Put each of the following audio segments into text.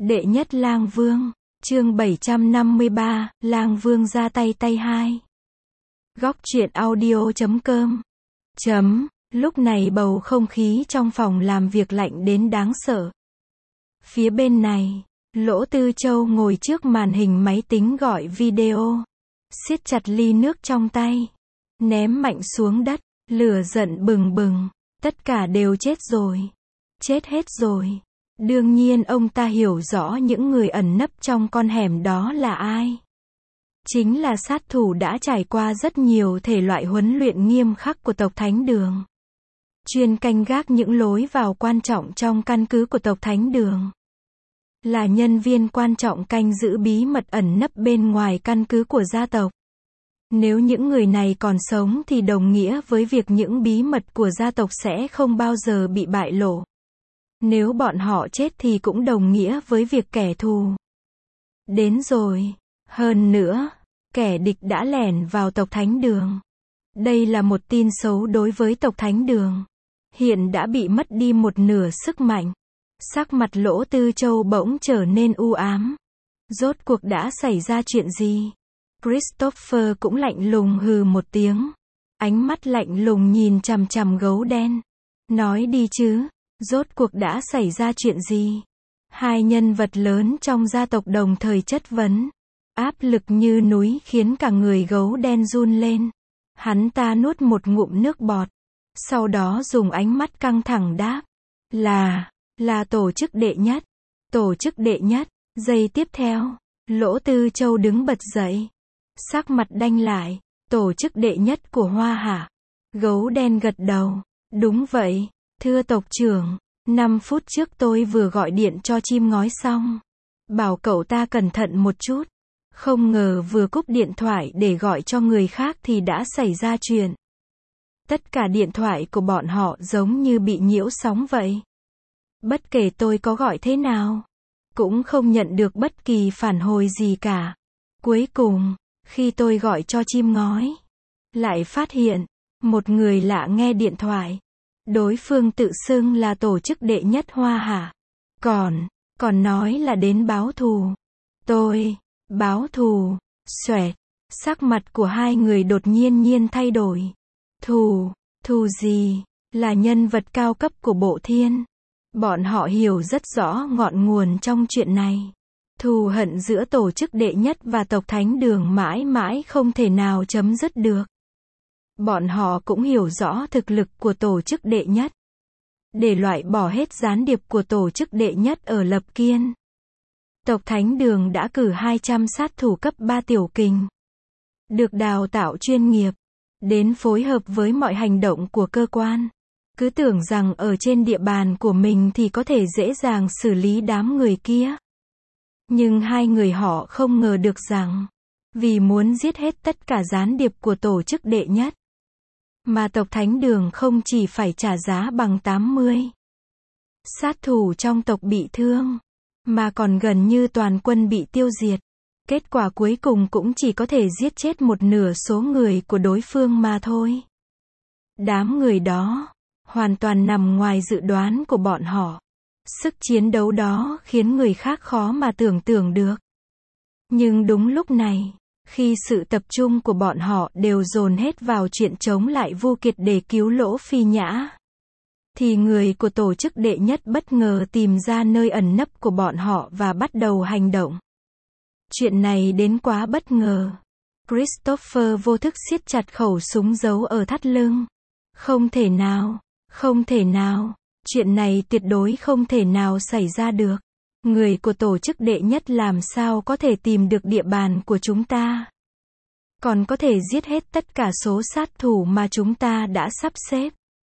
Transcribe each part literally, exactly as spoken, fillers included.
Đệ nhất Lang Vương, chương bảy trăm năm mươi ba, Lang Vương ra tay tay hai. Góc truyện audio chấm com. Chấm, lúc này bầu không khí trong phòng làm việc lạnh đến đáng sợ. Phía bên này, Lỗ Tư Châu ngồi trước màn hình máy tính gọi video, siết chặt ly nước trong tay, ném mạnh xuống đất, lửa giận bừng bừng, tất cả đều chết rồi. Chết hết rồi. Đương nhiên ông ta hiểu rõ những người ẩn nấp trong con hẻm đó là ai. Chính là sát thủ đã trải qua rất nhiều thể loại huấn luyện nghiêm khắc của tộc Thánh Đường. Chuyên canh gác những lối vào quan trọng trong căn cứ của tộc Thánh Đường. Là nhân viên quan trọng canh giữ bí mật ẩn nấp bên ngoài căn cứ của gia tộc. Nếu những người này còn sống thì đồng nghĩa với việc những bí mật của gia tộc sẽ không bao giờ bị bại lộ. Nếu bọn họ chết thì cũng đồng nghĩa với việc kẻ thù đến rồi. Hơn nữa, kẻ địch đã lẻn vào tộc Thánh Đường. Đây là một tin xấu đối với tộc Thánh Đường. Hiện đã bị mất đi một nửa sức mạnh. Sắc mặt Lỗ Tư Châu bỗng trở nên u ám. Rốt cuộc đã xảy ra chuyện gì? Christopher cũng lạnh lùng hừ một tiếng. Ánh mắt lạnh lùng nhìn chằm chằm gấu đen. Nói đi chứ. Rốt cuộc đã xảy ra chuyện gì? Hai nhân vật lớn trong gia tộc đồng thời chất vấn. Áp lực như núi khiến cả người gấu đen run lên. Hắn ta nuốt một ngụm nước bọt. Sau đó dùng ánh mắt căng thẳng đáp. Là, là tổ chức đệ nhất. Tổ chức đệ nhất. Giây tiếp theo, Lỗ Tư Châu đứng bật dậy. Sắc mặt đanh lại. Tổ chức đệ nhất của Hoa hả? Gấu đen gật đầu. Đúng vậy. Thưa tộc trưởng, năm phút trước tôi vừa gọi điện cho chim ngói xong. Bảo cậu ta cẩn thận một chút. Không ngờ vừa cúp điện thoại để gọi cho người khác thì đã xảy ra chuyện. Tất cả điện thoại của bọn họ giống như bị nhiễu sóng vậy. Bất kể tôi có gọi thế nào, cũng không nhận được bất kỳ phản hồi gì cả. Cuối cùng, khi tôi gọi cho chim ngói, lại phát hiện, một người lạ nghe điện thoại. Đối phương tự xưng là tổ chức đệ nhất Hoa hả? Còn, còn nói là đến báo thù. Tôi, báo thù, xoẹt, sắc mặt của hai người đột nhiên nhiên thay đổi. Thù, thù gì? Là nhân vật cao cấp của Bộ Thiên. Bọn họ hiểu rất rõ ngọn nguồn trong chuyện này. Thù hận giữa tổ chức đệ nhất và tộc Thánh Đường mãi mãi không thể nào chấm dứt được. Bọn họ cũng hiểu rõ thực lực của tổ chức đệ nhất. Để loại bỏ hết gián điệp của tổ chức đệ nhất ở Lập Kiên, tộc Thánh Đường đã cử hai trăm sát thủ cấp ba tiểu kình. Được đào tạo chuyên nghiệp, đến phối hợp với mọi hành động của cơ quan. Cứ tưởng rằng ở trên địa bàn của mình thì có thể dễ dàng xử lý đám người kia. Nhưng hai người họ không ngờ được rằng, vì muốn giết hết tất cả gián điệp của tổ chức đệ nhất, mà tộc Thánh Đường không chỉ phải trả giá bằng tám mươi sát thủ trong tộc bị thương, mà còn gần như toàn quân bị tiêu diệt. Kết quả cuối cùng cũng chỉ có thể giết chết một nửa số người của đối phương mà thôi. Đám người đó, hoàn toàn nằm ngoài dự đoán của bọn họ. Sức chiến đấu đó khiến người khác khó mà tưởng tượng được. Nhưng đúng lúc này, khi sự tập trung của bọn họ đều dồn hết vào chuyện chống lại Vu Kiệt để cứu Lỗ Phi Nhã, thì người của tổ chức đệ nhất bất ngờ tìm ra nơi ẩn nấp của bọn họ và bắt đầu hành động. Chuyện này đến quá bất ngờ. Christopher vô thức siết chặt khẩu súng giấu ở thắt lưng. Không thể nào, không thể nào, chuyện này tuyệt đối không thể nào xảy ra được. Người của tổ chức đệ nhất làm sao có thể tìm được địa bàn của chúng ta? Còn có thể giết hết tất cả số sát thủ mà chúng ta đã sắp xếp.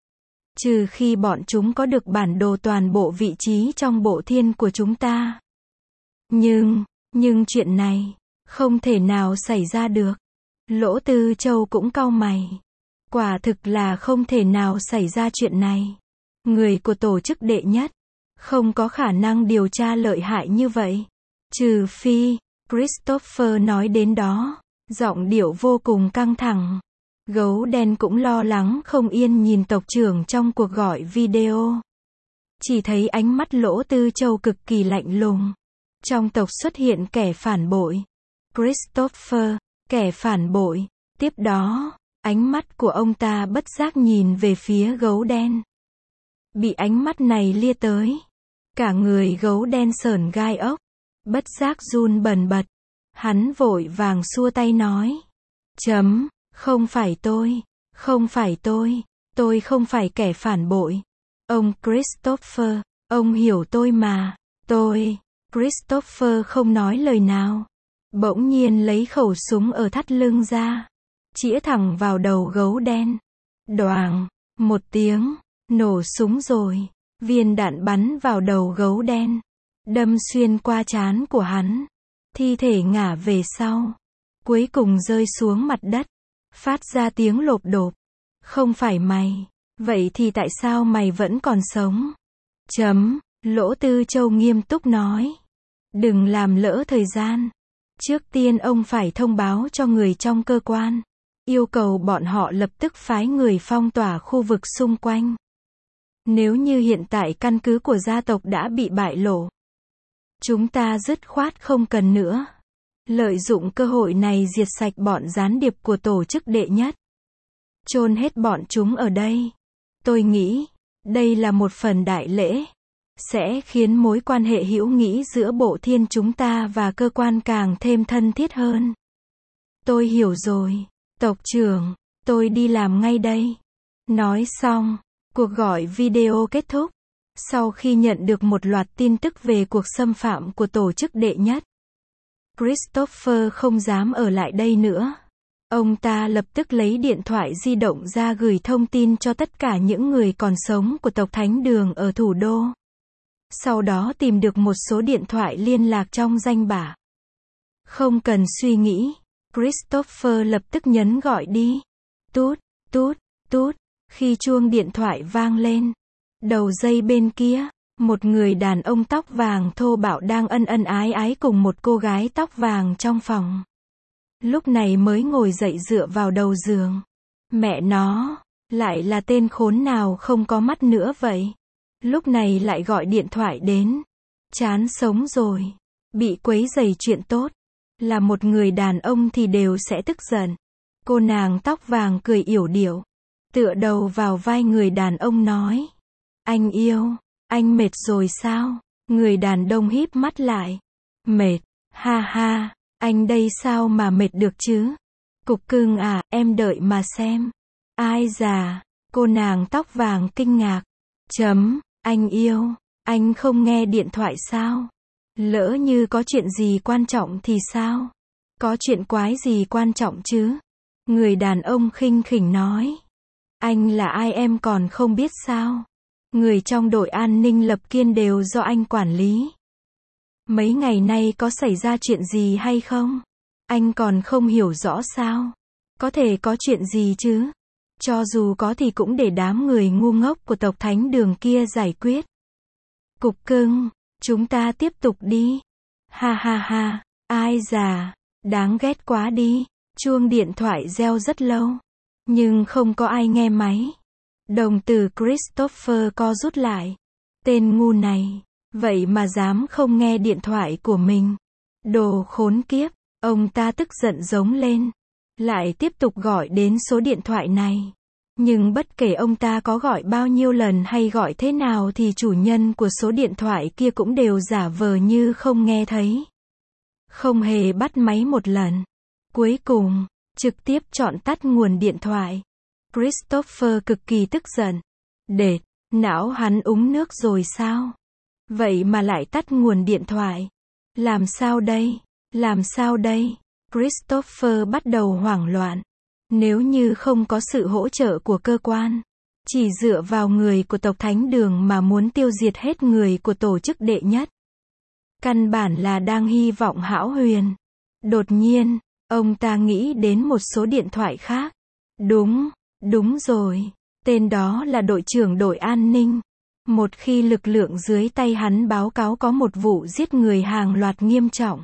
Trừ khi bọn chúng có được bản đồ toàn bộ vị trí trong Bộ Thiên của chúng ta. Nhưng, nhưng chuyện này, không thể nào xảy ra được. Lỗ Tư Châu cũng cau mày. Quả thực là không thể nào xảy ra chuyện này. Người của tổ chức đệ nhất không có khả năng điều tra lợi hại như vậy. Trừ phi, Christopher nói đến đó, giọng điệu vô cùng căng thẳng. Gấu đen cũng lo lắng không yên nhìn tộc trưởng trong cuộc gọi video. Chỉ thấy ánh mắt Lỗ Tư Châu cực kỳ lạnh lùng. Trong tộc xuất hiện kẻ phản bội. Christopher, kẻ phản bội. Tiếp đó, ánh mắt của ông ta bất giác nhìn về phía gấu đen. Bị ánh mắt này lia tới. Cả người gấu đen sởn gai ốc. Bất giác run bần bật. Hắn vội vàng xua tay nói. Chấm, không phải tôi, không phải tôi, tôi không phải kẻ phản bội. Ông Christopher, ông hiểu tôi mà, tôi. Christopher không nói lời nào. Bỗng nhiên lấy khẩu súng ở thắt lưng ra. Chĩa thẳng vào đầu gấu đen. Đoàng, một tiếng, nổ súng rồi. Viên đạn bắn vào đầu gấu đen. Đâm xuyên qua trán của hắn. Thi thể ngả về sau. Cuối cùng rơi xuống mặt đất. Phát ra tiếng lộp độp. Không phải mày. Vậy thì tại sao mày vẫn còn sống? Chấm, Lỗ Tư Châu nghiêm túc nói. Đừng làm lỡ thời gian. Trước tiên ông phải thông báo cho người trong cơ quan. Yêu cầu bọn họ lập tức phái người phong tỏa khu vực xung quanh. Nếu như hiện tại căn cứ của gia tộc đã bị bại lộ, chúng ta dứt khoát không cần nữa. Lợi dụng cơ hội này diệt sạch bọn gián điệp của tổ chức đệ nhất. Chôn hết bọn chúng ở đây. Tôi nghĩ, đây là một phần đại lễ. Sẽ khiến mối quan hệ hữu nghị giữa bộ thiên chúng ta và cơ quan càng thêm thân thiết hơn. Tôi hiểu rồi, tộc trưởng, tôi đi làm ngay đây. Nói xong, cuộc gọi video kết thúc. Sau khi nhận được một loạt tin tức về cuộc xâm phạm của tổ chức đệ nhất, Christopher không dám ở lại đây nữa. Ông ta lập tức lấy điện thoại di động ra gửi thông tin cho tất cả những người còn sống của tộc Thánh Đường ở thủ đô. Sau đó tìm được một số điện thoại liên lạc trong danh bạ. Không cần suy nghĩ, Christopher lập tức nhấn gọi đi. Tút, tút, tút, khi chuông điện thoại vang lên. Đầu dây bên kia, một người đàn ông tóc vàng thô bạo đang ân ân ái ái cùng một cô gái tóc vàng trong phòng. Lúc này mới ngồi dậy dựa vào đầu giường. Mẹ nó, lại là tên khốn nào không có mắt nữa vậy? Lúc này lại gọi điện thoại đến. Chán sống rồi. Bị quấy rầy chuyện tốt. Là một người đàn ông thì đều sẽ tức giận. Cô nàng tóc vàng cười yểu điệu. Tựa đầu vào vai người đàn ông nói. Anh yêu, anh mệt rồi sao? Người đàn ông híp mắt lại. Mệt, ha ha, anh đây sao mà mệt được chứ? Cục cưng à, em đợi mà xem. Ai già, cô nàng tóc vàng kinh ngạc. Chấm, anh yêu, anh không nghe điện thoại sao? Lỡ như có chuyện gì quan trọng thì sao? Có chuyện quái gì quan trọng chứ? Người đàn ông khinh khỉnh nói. Anh là ai em còn không biết sao? Người trong đội an ninh Lập Kiên đều do anh quản lý. Mấy ngày nay có xảy ra chuyện gì hay không? Anh còn không hiểu rõ sao? Có thể có chuyện gì chứ? Cho dù có thì cũng để đám người ngu ngốc của tộc Thánh Đường kia giải quyết. Cục cưng, chúng ta tiếp tục đi. Ha ha ha, ai già, đáng ghét quá đi. Chuông điện thoại reo rất lâu, nhưng không có ai nghe máy. Đồng tử Christopher co rút lại. Tên ngu này, vậy mà dám không nghe điện thoại của mình. Đồ khốn kiếp, ông ta tức giận giống lên. Lại tiếp tục gọi đến số điện thoại này. Nhưng bất kể ông ta có gọi bao nhiêu lần hay gọi thế nào thì chủ nhân của số điện thoại kia cũng đều giả vờ như không nghe thấy. Không hề bắt máy một lần. Cuối cùng, trực tiếp chọn tắt nguồn điện thoại. Christopher cực kỳ tức giận. Đệt, não hắn uống nước rồi sao? Vậy mà lại tắt nguồn điện thoại. Làm sao đây? Làm sao đây? Christopher bắt đầu hoảng loạn. Nếu như không có sự hỗ trợ của cơ quan, chỉ dựa vào người của tộc Thánh Đường mà muốn tiêu diệt hết người của tổ chức đệ nhất, căn bản là đang hy vọng hão huyền. Đột nhiên, ông ta nghĩ đến một số điện thoại khác. Đúng, đúng rồi, tên đó là đội trưởng đội an ninh. Một khi lực lượng dưới tay hắn báo cáo có một vụ giết người hàng loạt nghiêm trọng,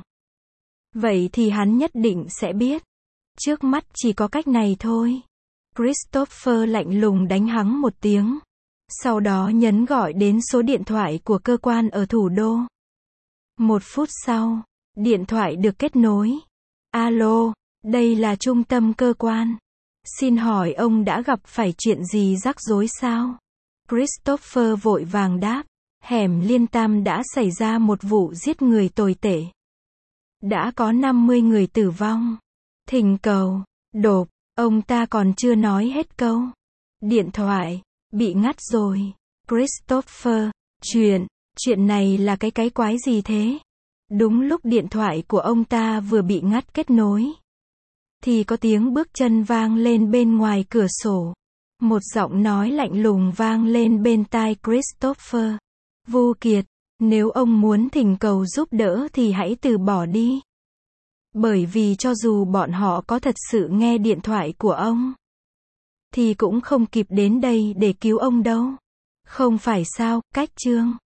vậy thì hắn nhất định sẽ biết. Trước mắt chỉ có cách này thôi. Christopher lạnh lùng đánh hắn một tiếng. Sau đó nhấn gọi đến số điện thoại của cơ quan ở thủ đô. Một phút sau, điện thoại được kết nối. Alo, đây là trung tâm cơ quan. Xin hỏi ông đã gặp phải chuyện gì rắc rối sao? Christopher vội vàng đáp. Hẻm Liên Tam đã xảy ra một vụ giết người tồi tệ. Đã có năm mươi người tử vong. Thỉnh cầu, đột, ông ta còn chưa nói hết câu. Điện thoại, bị ngắt rồi. Christopher, chuyện, chuyện này là cái cái quái gì thế? Đúng lúc điện thoại của ông ta vừa bị ngắt kết nối, thì có tiếng bước chân vang lên bên ngoài cửa sổ. Một giọng nói lạnh lùng vang lên bên tai Christopher. Vu Kiệt, nếu ông muốn thỉnh cầu giúp đỡ thì hãy từ bỏ đi. Bởi vì cho dù bọn họ có thật sự nghe điện thoại của ông, thì cũng không kịp đến đây để cứu ông đâu. Không phải sao, cách chương